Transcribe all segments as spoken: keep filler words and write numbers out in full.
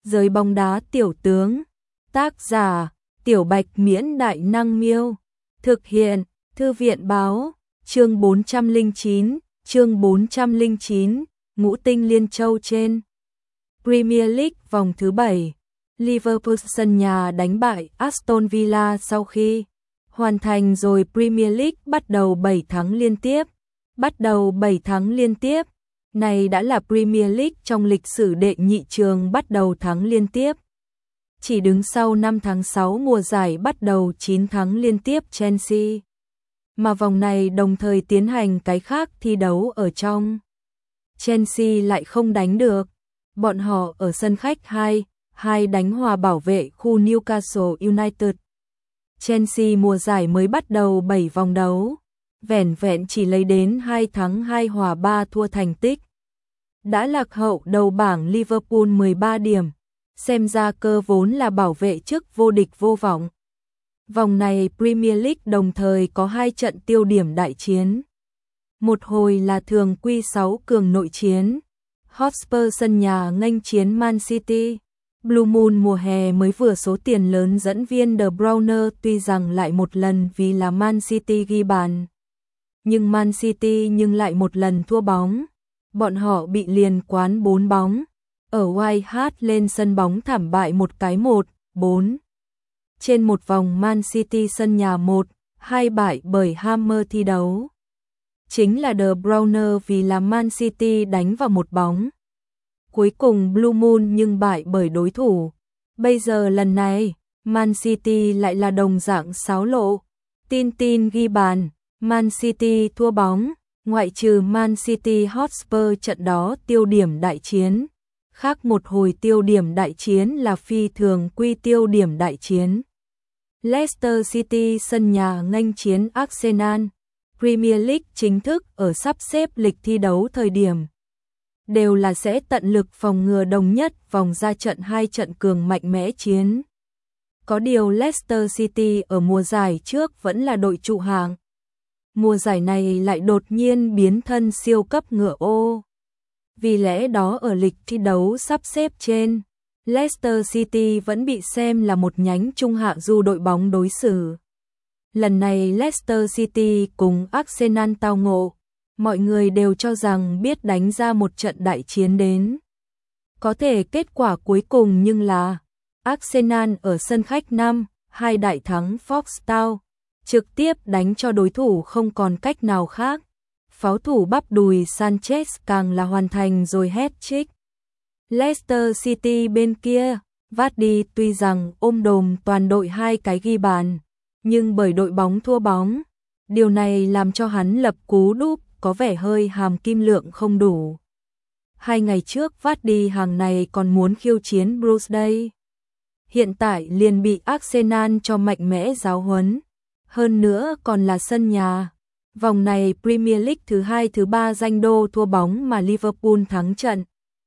Giới bóng đá tiểu tướng. Tác giả: Tiểu Bạch Miễn Đại Năng Miêu. Thực hiện: Thư viện Báo. Chương bốn trăm lẻ chín, chương bốn trăm lẻ chín, Ngũ tinh Liên Châu trên. Premier League vòng thứ bảy. Liverpool sân nhà đánh bại Aston Villa sau khi hoàn thành rồi Premier League bắt đầu bảy thắng liên tiếp. Bắt đầu bảy thắng liên tiếp. Này đã là Premier League trong lịch sử đệ nhị trường bắt đầu thắng liên tiếp. Chỉ đứng sau năm tháng sáu mùa giải bắt đầu chín thắng liên tiếp Chelsea. Mà vòng này đồng thời tiến hành cái khác thi đấu ở trong. Chelsea lại không đánh được. Bọn họ ở sân khách hai hai đánh hòa bảo vệ khu Newcastle United. Chelsea mùa giải mới bắt đầu bảy vòng đấu, vẻn vẹn chỉ lấy đến hai thắng hai hòa ba thua thành tích. Đã lạc hậu đầu bảng Liverpool mười ba điểm, xem ra cơ vốn là bảo vệ chức vô địch vô vọng. Vòng này Premier League đồng thời có hai trận tiêu điểm đại chiến. Một hồi là thường quy sáu cường nội chiến. Hotspur sân nhà nghênh chiến Man City. Blue Moon mùa hè mới vừa số tiền lớn dẫn viên De Bruyne tuy rằng lại một lần vì là Man City ghi bàn. Nhưng Man City nhưng lại một lần thua bóng. Bọn họ bị liền quán bốn bóng. Ở White Hart lên sân bóng thảm bại một cái một bốn. Trên một vòng Man City sân nhà một hai bại bởi Hammer thi đấu. Chính là De Bruyne vì là Man City đánh vào một bóng. Cuối cùng Blue Moon nhưng bại bởi đối thủ. Bây giờ lần này, Man City lại là đồng dạng xáo lộ. Tin tin ghi bàn, Man City thua bóng, ngoại trừ Man City Hotspur trận đó tiêu điểm đại chiến. Khác một hồi tiêu điểm đại chiến là phi thường quy tiêu điểm đại chiến. Leicester City sân nhà nghênh chiến Arsenal. Premier League chính thức ở sắp xếp lịch thi đấu thời điểm. Đều là sẽ tận lực phòng ngừa đồng nhất vòng ra trận hai trận cường mạnh mẽ chiến. Có điều Leicester City ở mùa giải trước vẫn là đội trụ hạng. Mùa giải này lại đột nhiên biến thân siêu cấp ngựa ô. Vì lẽ đó ở lịch thi đấu sắp xếp trên, Leicester City vẫn bị xem là một nhánh trung hạng du đội bóng đối xử. Lần này Leicester City cùng Arsenal tao ngộ, mọi người đều cho rằng biết đánh ra một trận đại chiến đến. Có thể kết quả cuối cùng nhưng là Arsenal ở sân khách năm hai đại thắng Fox Town, trực tiếp đánh cho đối thủ không còn cách nào khác. Pháo thủ bắp đùi Sanchez càng là hoàn thành rồi hat-trick. Leicester City bên kia, Vardy tuy rằng ôm đồm toàn đội hai cái ghi bàn, nhưng bởi đội bóng thua bóng, điều này làm cho hắn lập cú đúp có vẻ hơi hàm kim lượng không đủ. Hai ngày trước Vardy hàng này còn muốn khiêu chiến Bruce đây. Hiện tại liền bị Arsenal cho mạnh mẽ giáo huấn. Hơn nữa còn là sân nhà. Vòng này Premier League thứ hai thứ ba danh đô thua bóng mà Liverpool thắng trận.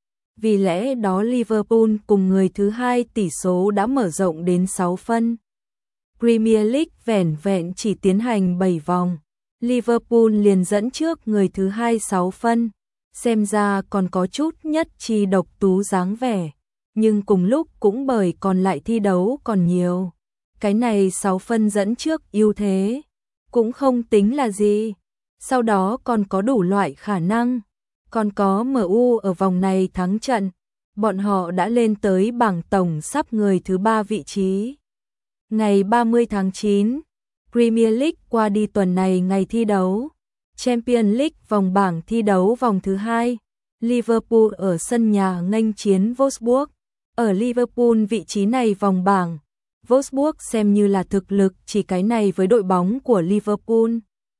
Vì lẽ đó Liverpool cùng người thứ hai tỷ số đã mở rộng đến sáu phân. Premier League vẻn vẹn chỉ tiến hành bảy vòng. Liverpool liền dẫn trước người thứ hai sáu phân. Xem ra còn có chút nhất chi độc tú dáng vẻ. Nhưng cùng lúc cũng bởi còn lại thi đấu còn nhiều. Cái này sáu phân dẫn trước ưu thế cũng không tính là gì. Sau đó còn có đủ loại khả năng. Còn có em u ở vòng này thắng trận. Bọn họ đã lên tới bảng tổng sắp người thứ ba vị trí. Ngày ba mươi tháng chín, Premier League qua đi tuần này ngày thi đấu. Champions League vòng bảng thi đấu vòng thứ hai. Liverpool ở sân nhà nghênh chiến Wolfsburg. Ở Liverpool vị trí này vòng bảng, Wolfsburg xem như là thực lực chỉ cái này với đội bóng của Liverpool.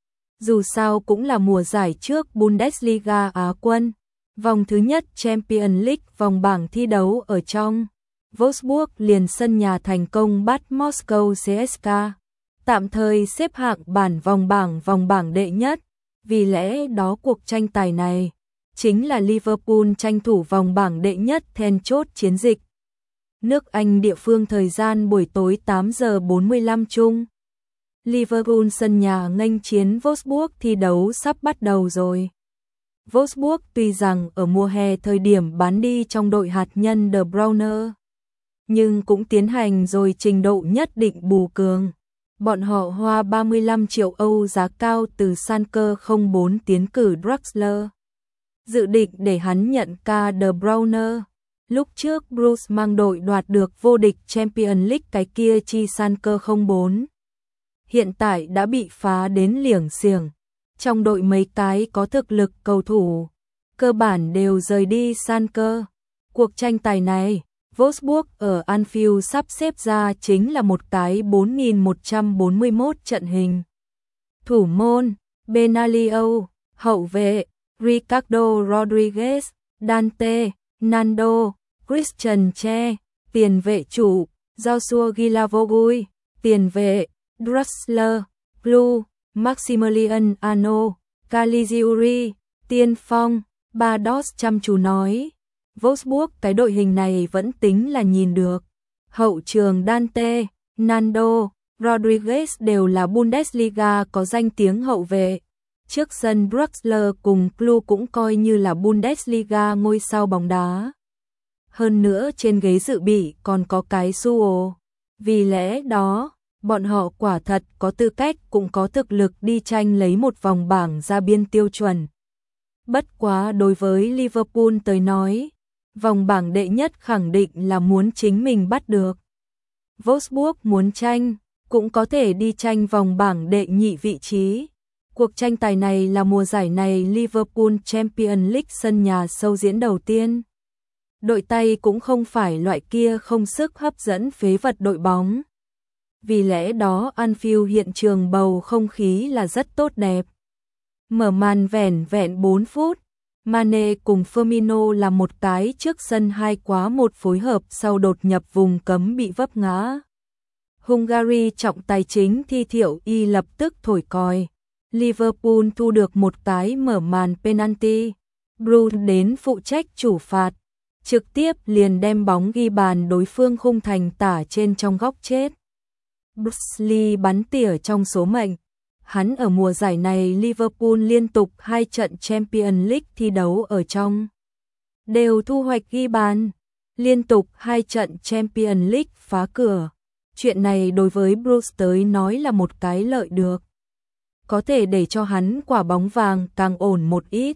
Dù sao cũng là mùa giải trước Bundesliga Á quân. Vòng thứ nhất Champions League vòng bảng thi đấu ở trong. Wolfsburg liền sân nhà thành công bắt Moscow xê ét ca. Tạm thời xếp hạng bảng vòng bảng vòng bảng đệ nhất. Vì lẽ đó cuộc tranh tài này chính là Liverpool tranh thủ vòng bảng đệ nhất then chốt chiến dịch. Nước Anh địa phương thời gian buổi tối tám giờ bốn mươi lăm chung. Liverpool sân nhà nghênh chiến Wolfsburg thi đấu sắp bắt đầu rồi. Wolfsburg tuy rằng ở mùa hè thời điểm bán đi trong đội hạt nhân De Bruyne, nhưng cũng tiến hành rồi trình độ nhất định bù cường. Bọn họ hoa ba mươi lăm triệu Âu giá cao từ Schalke không bốn tiến cử Draxler, dự định để hắn nhận ca De Bruyne. Lúc trước Bruce mang đội đoạt được vô địch Champions League cái kia chi Schalke không bốn. Hiện tại đã bị phá đến liểng xiềng. Trong đội mấy cái có thực lực cầu thủ, cơ bản đều rời đi Schalke. Cuộc tranh tài này, Wolfsburg ở Anfield sắp xếp ra chính là một cái bốn nghìn một trăm bốn mươi mốt trận hình. Thủ môn, Benalio, hậu vệ, Ricardo Rodriguez, Dante, Nando, Christian Che, tiền vệ chủ, Joshua Guilavogui, tiền vệ, Draxler, Blue, Maximilian Arno, Caligiuri, tiên phong, Bardos chăm chú nói. Wolfsburg cái đội hình này vẫn tính là nhìn được. Hậu trường Dante, Nando, Rodriguez đều là Bundesliga có danh tiếng hậu vệ. Trước sân Draxler cùng Blue cũng coi như là Bundesliga ngôi sao bóng đá. Hơn nữa trên ghế dự bị còn có cái Suo. Vì lẽ đó, bọn họ quả thật có tư cách cũng có thực lực đi tranh lấy một vòng bảng ra biên tiêu chuẩn. Bất quá đối với Liverpool tới nói, vòng bảng đệ nhất khẳng định là muốn chính mình bắt được. Wolfsburg muốn tranh, cũng có thể đi tranh vòng bảng đệ nhị vị trí. Cuộc tranh tài này là mùa giải này Liverpool Champions League sân nhà sâu diễn đầu tiên. Đội Tây cũng không phải loại kia không sức hấp dẫn phế vật đội bóng. Vì lẽ đó Anfield hiện trường bầu không khí là rất tốt đẹp. Mở màn vẻn vẹn bốn phút, Mane cùng Firmino làm một cái trước sân hai quá một phối hợp sau đột nhập vùng cấm bị vấp ngã. Hungary trọng tài chính Thi Thiệu Y lập tức thổi còi. Liverpool thu được một cái mở màn penalty. Bruno đến phụ trách chủ phạt, trực tiếp liền đem bóng ghi bàn đối phương khung thành tả trên trong góc chết. Bruce Lee bắn tỉa trong số mệnh. Hắn ở mùa giải này Liverpool liên tục hai trận Champions League thi đấu ở trong đều thu hoạch ghi bàn, liên tục hai trận Champions League phá cửa. Chuyện này đối với Bruce tới nói là một cái lợi được. Có thể để cho hắn quả bóng vàng càng ổn một ít.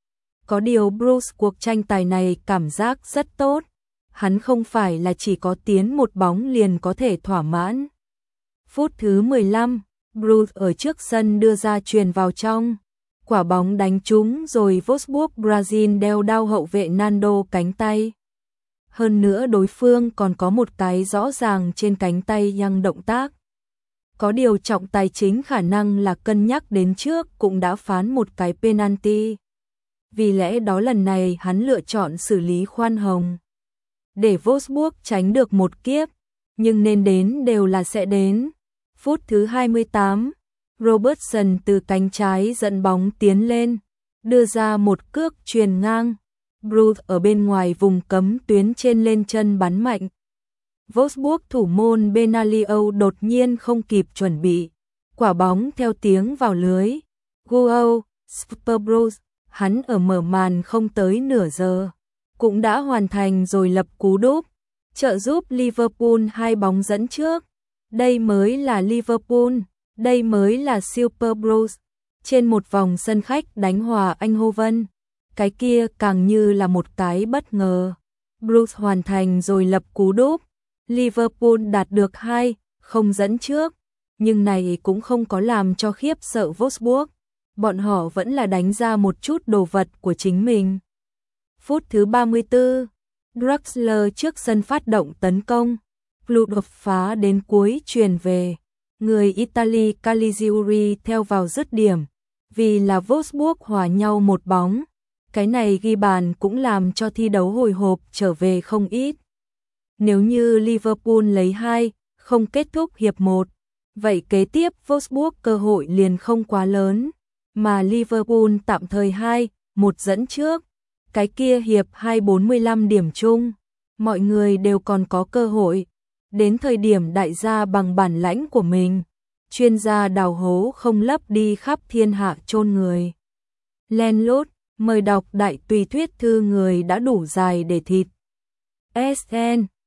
Có điều Bruce cuộc tranh tài này cảm giác rất tốt. Hắn không phải là chỉ có tiến một bóng liền có thể thỏa mãn. Phút thứ mười lăm, Bruce ở trước sân đưa ra chuyền vào trong. Quả bóng đánh trúng rồi Wolfsburg Brazil đeo đao hậu vệ Nando cánh tay. Hơn nữa đối phương còn có một cái rõ ràng trên cánh tay yang động tác. Có điều trọng tài chính khả năng là cân nhắc đến trước cũng đã phán một cái penalty. Vì lẽ đó lần này hắn lựa chọn xử lý khoan hồng. Để Wolfsburg tránh được một kiếp, nhưng nên đến đều là sẽ đến. Phút thứ hai mươi tám, Robertson từ cánh trái dẫn bóng tiến lên, đưa ra một cước chuyền ngang. Bruce ở bên ngoài vùng cấm tuyến trên lên chân bắn mạnh. Wolfsburg thủ môn Benalio đột nhiên không kịp chuẩn bị. Quả bóng theo tiếng vào lưới. Goal, Superbros, hắn ở mở màn không tới nửa giờ. Cũng đã hoàn thành rồi lập cú đúp, trợ giúp Liverpool hai bóng dẫn trước. Đây mới là Liverpool, đây mới là Superbros. Trên một vòng sân khách đánh hòa Eindhoven, cái kia càng như là một cái bất ngờ. Bruce hoàn thành rồi lập cú đúp. Liverpool đạt được hai không dẫn trước, nhưng này cũng không có làm cho khiếp sợ Wolfsburg. Bọn họ vẫn là đánh ra một chút đồ vật của chính mình. Phút thứ ba mươi tư, Draxler trước sân phát động tấn công. Blue đột phá đến cuối chuyền về. Người Italy Caligiuri theo vào dứt điểm. Vì là Wolfsburg hòa nhau một bóng. Cái này ghi bàn cũng làm cho thi đấu hồi hộp trở về không ít. Nếu như Liverpool lấy hai không kết thúc hiệp một, vậy kế tiếp Wolfsburg cơ hội liền không quá lớn. Mà Liverpool tạm thời hai một dẫn trước. Cái kia hiệp hai bốn mươi lăm điểm chung. Mọi người đều còn có cơ hội. Đến thời điểm đại gia bằng bản lãnh của mình, chuyên gia đào hố không lấp đi khắp thiên hạ chôn người. Len lút, mời đọc đại tùy thuyết thư người đã đủ dài để thịt. ét en